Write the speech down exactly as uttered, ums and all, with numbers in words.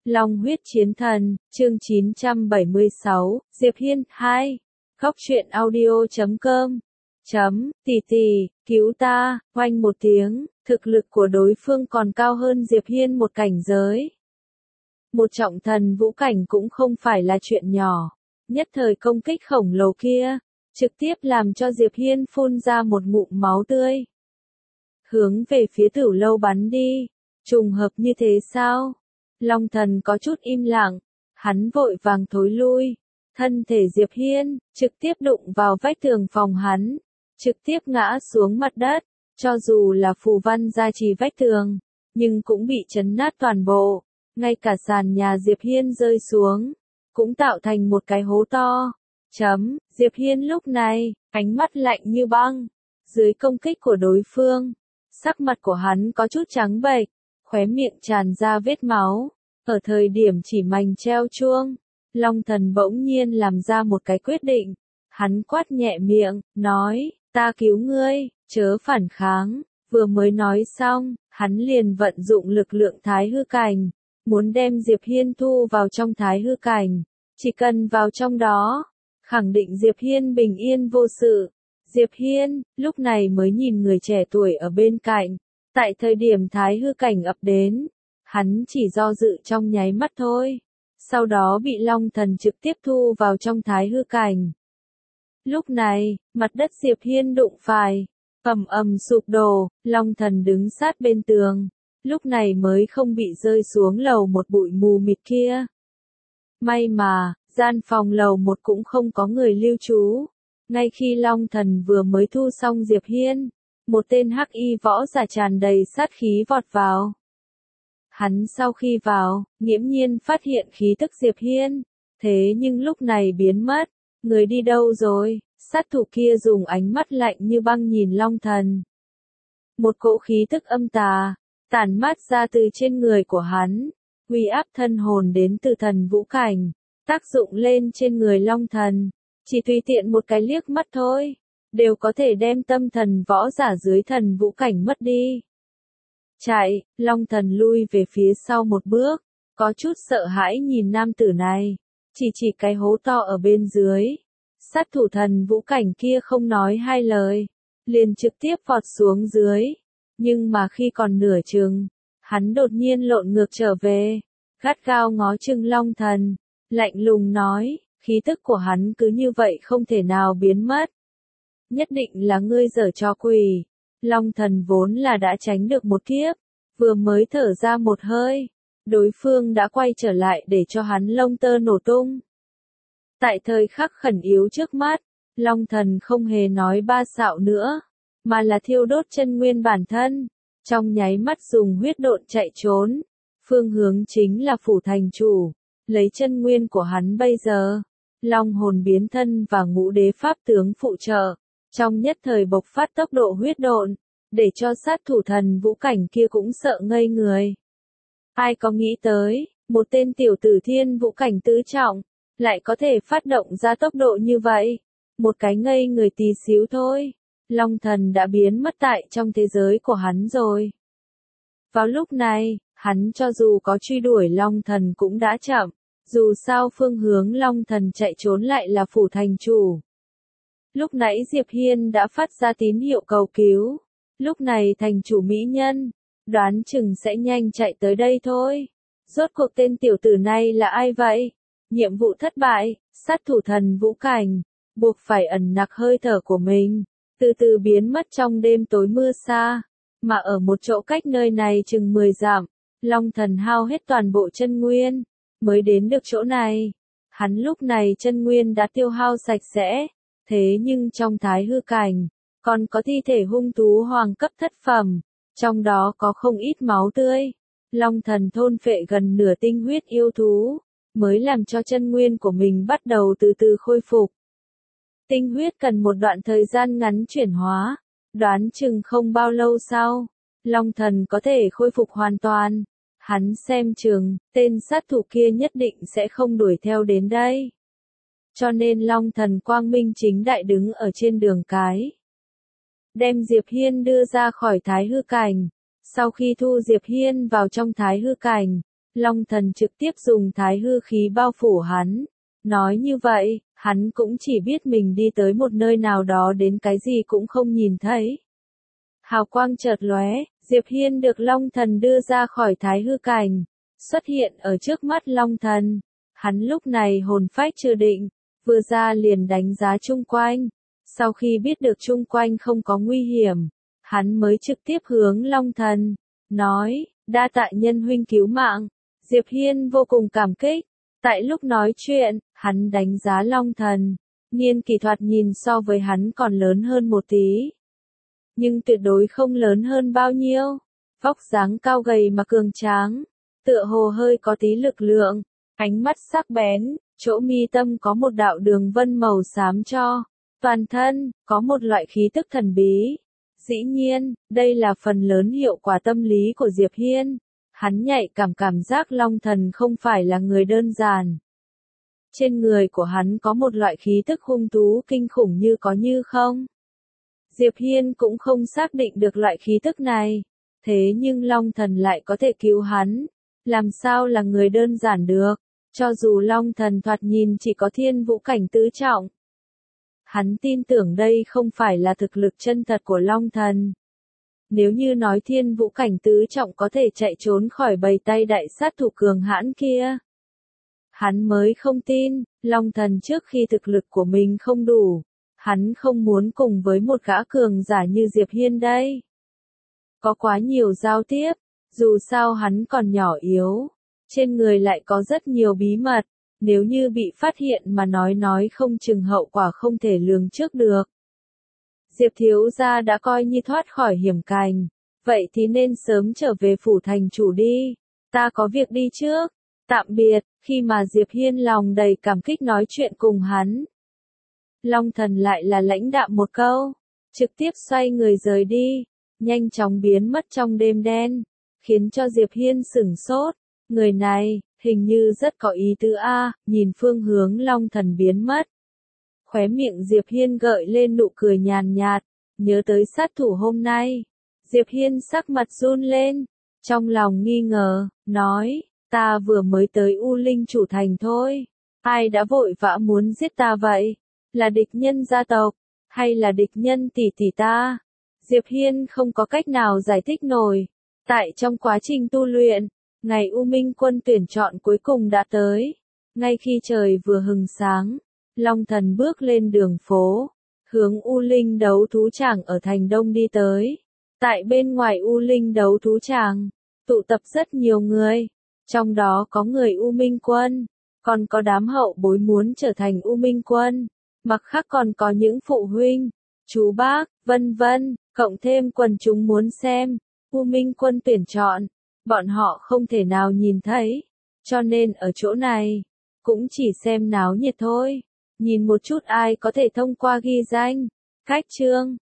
Long huyết chiến thần, chương chín trăm bảy mươi sáu, Diệp Hiên, hai. Góc truyện audio chấm com. Chấm, tỷ tỷ, cứu ta, oanh một tiếng, thực lực của đối phương còn cao hơn Diệp Hiên một cảnh giới. Một trọng thần vũ cảnh cũng không phải là chuyện nhỏ. Nhất thời công kích khổng lồ kia, trực tiếp làm cho Diệp Hiên phun ra một ngụm máu tươi. Hướng về phía Tử Lâu bắn đi, trùng hợp như thế sao? Long thần có chút im lặng, hắn vội vàng thối lui, thân thể Diệp Hiên, trực tiếp đụng vào vách tường phòng hắn, trực tiếp ngã xuống mặt đất, cho dù là phù văn gia trì vách tường, nhưng cũng bị chấn nát toàn bộ, ngay cả sàn nhà Diệp Hiên rơi xuống, cũng tạo thành một cái hố to. Chấm, Diệp Hiên lúc này, ánh mắt lạnh như băng, dưới công kích của đối phương, sắc mặt của hắn có chút trắng bệch, khóe miệng tràn ra vết máu. Ở thời điểm chỉ mảnh treo chuông, Long thần bỗng nhiên làm ra một cái quyết định. Hắn quát nhẹ miệng, nói, ta cứu ngươi, chớ phản kháng. Vừa mới nói xong, hắn liền vận dụng lực lượng thái hư cảnh, muốn đem Diệp Hiên thu vào trong thái hư cảnh. Chỉ cần vào trong đó, khẳng định Diệp Hiên bình yên vô sự. Diệp Hiên, lúc này mới nhìn người trẻ tuổi ở bên cạnh. Tại thời điểm thái hư cảnh ập đến, hắn chỉ do dự trong nháy mắt thôi, sau đó bị Long thần trực tiếp thu vào trong thái hư cảnh. Lúc này, mặt đất Diệp Hiên đụng phải, ầm ầm sụp đổ, Long thần đứng sát bên tường, lúc này mới không bị rơi xuống lầu một bụi mù mịt kia. May mà, gian phòng lầu một cũng không có người lưu trú. Ngay khi Long thần vừa mới thu xong Diệp Hiên, một tên hắc y võ giả tràn đầy sát khí vọt vào. Hắn sau khi vào, nghiễm nhiên phát hiện khí tức Diệp Hiên, thế nhưng lúc này biến mất, người đi đâu rồi? Sát thủ kia dùng ánh mắt lạnh như băng nhìn Long thần. Một cỗ khí tức âm tà, tản mát ra từ trên người của hắn, uy áp thân hồn đến từ thần vũ cảnh, tác dụng lên trên người Long thần, chỉ tùy tiện một cái liếc mắt thôi, đều có thể đem tâm thần võ giả dưới thần vũ cảnh mất đi. Chạy, Long thần lui về phía sau một bước, có chút sợ hãi nhìn nam tử này, chỉ chỉ cái hố to ở bên dưới. Sát thủ thần vũ cảnh kia không nói hai lời, liền trực tiếp vọt xuống dưới, nhưng mà khi còn nửa chừng, hắn đột nhiên lộn ngược trở về, gắt gao ngó chừng Long thần, lạnh lùng nói, khí tức của hắn cứ như vậy không thể nào biến mất. Nhất định là ngươi giở trò quỷ. Long thần vốn là đã tránh được một kiếp, vừa mới thở ra một hơi, đối phương đã quay trở lại để cho hắn lông tơ nổ tung. Tại thời khắc khẩn yếu trước mắt, Long thần không hề nói ba xạo nữa, mà là thiêu đốt chân nguyên bản thân, trong nháy mắt dùng huyết độn chạy trốn, phương hướng chính là phủ thành chủ, lấy chân nguyên của hắn bây giờ, long hồn biến thân và ngũ đế pháp tướng phụ trợ. Trong nhất thời bộc phát tốc độ huyết độn, để cho sát thủ thần vũ cảnh kia cũng sợ ngây người. Ai có nghĩ tới, một tên tiểu tử thiên vũ cảnh tứ trọng, lại có thể phát động ra tốc độ như vậy. Một cái ngây người tí xíu thôi, Long thần đã biến mất tại trong thế giới của hắn rồi. Vào lúc này, hắn cho dù có truy đuổi Long thần cũng đã chậm, dù sao phương hướng Long thần chạy trốn lại là phủ thành chủ. Lúc nãy Diệp Hiên đã phát ra tín hiệu cầu cứu. Lúc này thành chủ mỹ nhân, đoán chừng sẽ nhanh chạy tới đây thôi. Rốt cuộc tên tiểu tử này là ai vậy? Nhiệm vụ thất bại, sát thủ thần vũ cảnh, buộc phải ẩn nặc hơi thở của mình, từ từ biến mất trong đêm tối mưa xa. Mà ở một chỗ cách nơi này chừng mười dặm, Long thần hao hết toàn bộ chân nguyên, mới đến được chỗ này. Hắn lúc này chân nguyên đã tiêu hao sạch sẽ. Thế nhưng trong thái hư cảnh, còn có thi thể hung thú hoàng cấp thất phẩm, trong đó có không ít máu tươi. Long thần thôn phệ gần nửa tinh huyết yêu thú, mới làm cho chân nguyên của mình bắt đầu từ từ khôi phục. Tinh huyết cần một đoạn thời gian ngắn chuyển hóa, đoán chừng không bao lâu sau, Long thần có thể khôi phục hoàn toàn. Hắn xem chừng, tên sát thủ kia nhất định sẽ không đuổi theo đến đây. Cho nên Long thần quang minh chính đại đứng ở trên đường cái. Đem Diệp Hiên đưa ra khỏi thái hư cảnh. Sau khi thu Diệp Hiên vào trong thái hư cảnh, Long Thần trực tiếp dùng thái hư khí bao phủ hắn. Nói như vậy, hắn cũng chỉ biết mình đi tới một nơi nào đó đến cái gì cũng không nhìn thấy. Hào quang chợt lóe, Diệp Hiên được Long Thần đưa ra khỏi thái hư cảnh, xuất hiện ở trước mắt Long Thần. Hắn lúc này hồn phách chưa định, vừa ra liền đánh giá chung quanh. Sau khi biết được chung quanh không có nguy hiểm, hắn mới trực tiếp hướng Long Thần, nói, đa tạ nhân huynh cứu mạng. Diệp Hiên vô cùng cảm kích. Tại lúc nói chuyện, hắn đánh giá Long Thần, niên kỷ thoạt nhìn so với hắn còn lớn hơn một tí. Nhưng tuyệt đối không lớn hơn bao nhiêu. Vóc dáng cao gầy mà cường tráng, tựa hồ hơi có tí lực lượng, ánh mắt sắc bén, chỗ mi tâm có một đạo đường vân màu xám cho. Toàn thân, có một loại khí tức thần bí. Dĩ nhiên, đây là phần lớn hiệu quả tâm lý của Diệp Hiên. Hắn nhạy cảm cảm giác Long Thần không phải là người đơn giản. Trên người của hắn có một loại khí tức hung thú kinh khủng như có như không. Diệp Hiên cũng không xác định được loại khí tức này. Thế nhưng Long Thần lại có thể cứu hắn. Làm sao là người đơn giản được, cho dù Long Thần thoạt nhìn chỉ có thiên vũ cảnh tứ trọng. Hắn tin tưởng đây không phải là thực lực chân thật của Long Thần. Nếu như nói thiên vũ cảnh tứ trọng có thể chạy trốn khỏi bầy tay đại sát thủ cường hãn kia. Hắn mới không tin, Long Thần trước khi thực lực của mình không đủ, hắn không muốn cùng với một gã cường giả như Diệp Hiên đây. Có quá nhiều giao tiếp, dù sao hắn còn nhỏ yếu, trên người lại có rất nhiều bí mật, nếu như bị phát hiện mà nói nói không chừng hậu quả không thể lường trước được. Diệp thiếu gia đã coi như thoát khỏi hiểm cảnh, vậy thì nên sớm trở về phủ thành chủ đi, ta có việc đi trước, tạm biệt. Khi mà Diệp Hiên lòng đầy cảm kích nói chuyện cùng hắn, Long Thần lại là lãnh đạm một câu, trực tiếp xoay người rời đi, nhanh chóng biến mất trong đêm đen, khiến cho Diệp Hiên sửng sốt, người này, hình như rất có ý tứ a. Nhìn phương hướng Long Thần biến mất. Khóe miệng Diệp Hiên gợi lên nụ cười nhàn nhạt, nhớ tới sát thủ hôm nay. Diệp Hiên sắc mặt run lên, trong lòng nghi ngờ, nói, ta vừa mới tới U Linh chủ thành thôi, ai đã vội vã muốn giết ta vậy? Là địch nhân gia tộc, hay là địch nhân tỷ tỷ ta? Diệp Hiên không có cách nào giải thích nổi. Tại trong quá trình tu luyện, ngày U Minh quân tuyển chọn cuối cùng đã tới. Ngay khi trời vừa hừng sáng, Long Thần bước lên đường phố, hướng U Linh đấu thú tràng ở thành Đông đi tới. Tại bên ngoài U Linh đấu thú tràng, tụ tập rất nhiều người, trong đó có người U Minh quân, còn có đám hậu bối muốn trở thành U Minh quân, mặt khác còn có những phụ huynh, chú bác, vân vân, cộng thêm quần chúng muốn xem U Minh quân tuyển chọn, bọn họ không thể nào nhìn thấy, cho nên ở chỗ này cũng chỉ xem náo nhiệt thôi, nhìn một chút ai có thể thông qua ghi danh. Cách chương